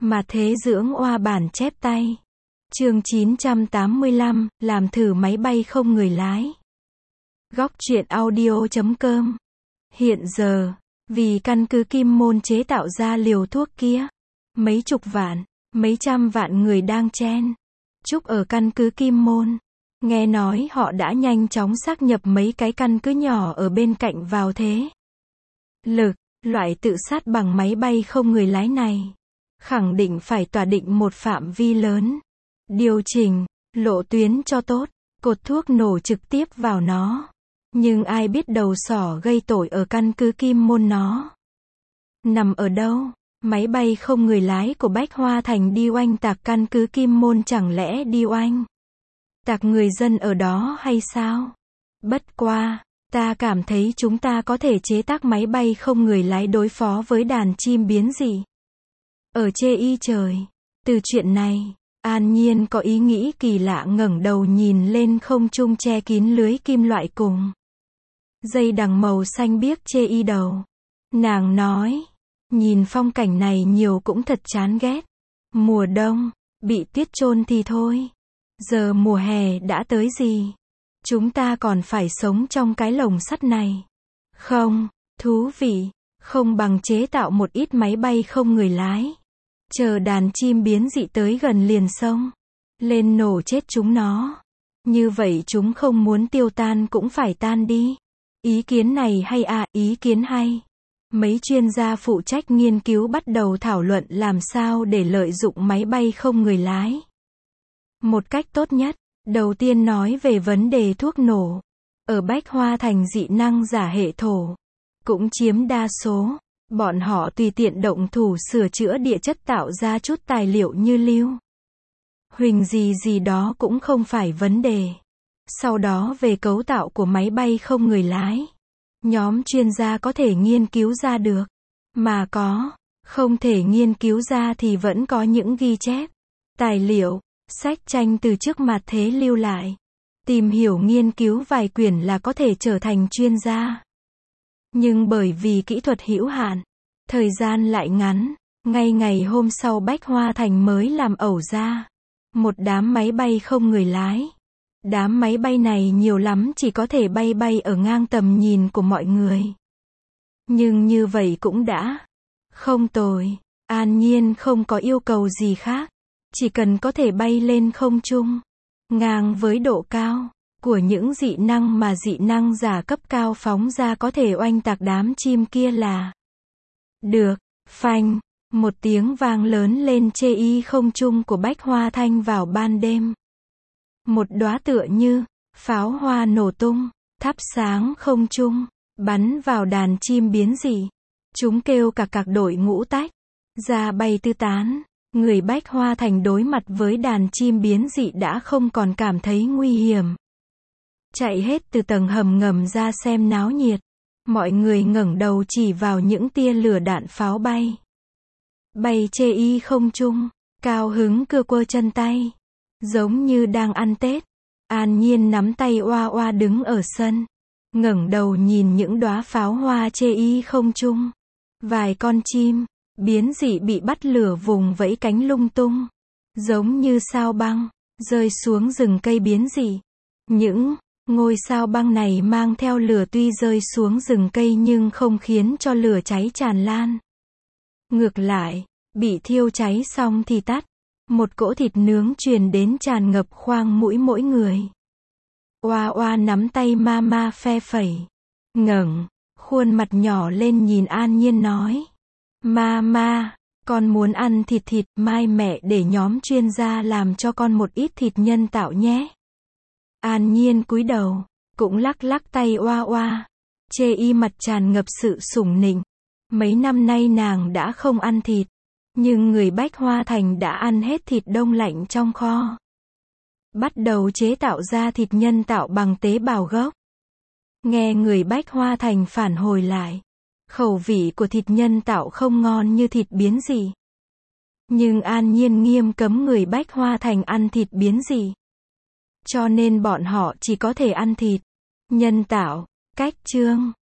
Mà thế dưỡng oa bản chép tay. Chương 985, làm thử máy bay không người lái. Góc truyện audio.com. Hiện giờ, vì căn cứ Kim Môn chế tạo ra liều thuốc kia, mấy chục vạn, mấy trăm vạn người đang chen chúc ở căn cứ Kim Môn. Nghe nói họ đã nhanh chóng xác nhập mấy cái căn cứ nhỏ ở bên cạnh vào thế lực, loại tự sát bằng máy bay không người lái này. Khẳng định phải tỏa định một phạm vi lớn. Điều chỉnh, lộ tuyến cho tốt, cột thuốc nổ trực tiếp vào nó. Nhưng ai biết đầu sỏ gây tội ở căn cứ Kim Môn nó nằm ở đâu? Máy bay không người lái của Bách Hoa Thành đi oanh tạc căn cứ Kim Môn chẳng lẽ đi oanh tạc người dân ở đó hay sao? Bất qua, ta cảm thấy chúng ta có thể chế tác máy bay không người lái đối phó với đàn chim biến dị. Ở chê y trời. Từ chuyện này, An Nhiên có ý nghĩ kỳ lạ ngẩng đầu nhìn lên không trung che kín lưới kim loại cùng dây đằng màu xanh biếc chê y đầu. Nàng nói, nhìn phong cảnh này nhiều cũng thật chán ghét. Mùa đông, bị tuyết chôn thì thôi. Giờ mùa hè đã tới gì? Chúng ta còn phải sống trong cái lồng sắt này. Không, thú vị, không bằng chế tạo một ít máy bay không người lái. Chờ đàn chim biến dị tới gần liền xông lên nổ chết chúng nó. Như vậy chúng không muốn tiêu tan cũng phải tan đi. Ý kiến này hay à, ý kiến hay. Mấy chuyên gia phụ trách nghiên cứu bắt đầu thảo luận làm sao để lợi dụng máy bay không người lái một cách tốt nhất. Đầu tiên nói về vấn đề thuốc nổ. Ở Bách Hoa Thành dị năng giả hệ thổ cũng chiếm đa số. Bọn họ tùy tiện động thủ sửa chữa địa chất tạo ra chút tài liệu như lưu huỳnh gì đó cũng không phải vấn đề. Sau đó về cấu tạo của máy bay không người lái, nhóm chuyên gia có thể nghiên cứu ra được. Mà không thể nghiên cứu ra thì vẫn có những ghi chép, tài liệu, sách tranh từ trước mặt thế lưu lại. Tìm hiểu nghiên cứu vài quyển là có thể trở thành chuyên gia. Nhưng bởi vì kỹ thuật hữu hạn, thời gian lại ngắn, ngay ngày hôm sau Bách Hoa Thành mới làm ẩu ra một đám máy bay không người lái. Đám máy bay này nhiều lắm chỉ có thể bay ở ngang tầm nhìn của mọi người. Nhưng như vậy cũng đã không tồi. An Nhiên không có yêu cầu gì khác, chỉ cần có thể bay lên không trung, ngang với độ cao của những dị năng mà dị năng giả cấp cao phóng ra có thể oanh tạc đám chim kia là được. Phanh, một tiếng vang lớn lên chê y không trung của Bách Hoa Thanh vào ban đêm. Một đóa tựa như pháo hoa nổ tung, thắp sáng không trung, bắn vào đàn chim biến dị. Chúng kêu cả cạc đội ngũ tách ra bay tứ tán. Người Bách Hoa Thành đối mặt với đàn chim biến dị đã không còn cảm thấy nguy hiểm. Chạy hết từ tầng hầm ngầm ra xem náo nhiệt. Mọi người ngẩng đầu chỉ vào những tia lửa đạn pháo bay chê y không trung, cao hứng cưa quơ chân tay, giống như đang ăn Tết. An Nhiên nắm tay oa oa đứng ở sân, ngẩng đầu nhìn những đóa pháo hoa chê y không trung. Vài con chim biến dị bị bắt lửa vùng vẫy cánh lung tung, giống như sao băng rơi xuống rừng cây biến dị. Những ngôi sao băng này mang theo lửa tuy rơi xuống rừng cây nhưng không khiến cho lửa cháy tràn lan. Ngược lại, bị thiêu cháy xong thì tắt. Một cỗ thịt nướng truyền đến tràn ngập khoang mũi mỗi người. Oa oa nắm tay mama phe phẩy, ngẩng khuôn mặt nhỏ lên nhìn An Nhiên nói. Mama, con muốn ăn thịt, mai mẹ để nhóm chuyên gia làm cho con một ít thịt nhân tạo nhé. An Nhiên cúi đầu, cũng lắc lắc tay oa oa. Chê y mặt tràn ngập sự sủng nịnh. Mấy năm nay nàng đã không ăn thịt, nhưng người Bách Hoa Thành đã ăn hết thịt đông lạnh trong kho. Bắt đầu chế tạo ra thịt nhân tạo bằng tế bào gốc. Nghe người Bách Hoa Thành phản hồi lại, khẩu vị của thịt nhân tạo không ngon như thịt biến dị. Nhưng An Nhiên nghiêm cấm người Bách Hoa Thành ăn thịt biến dị. Cho nên bọn họ chỉ có thể ăn thịt nhân tạo. Cách chương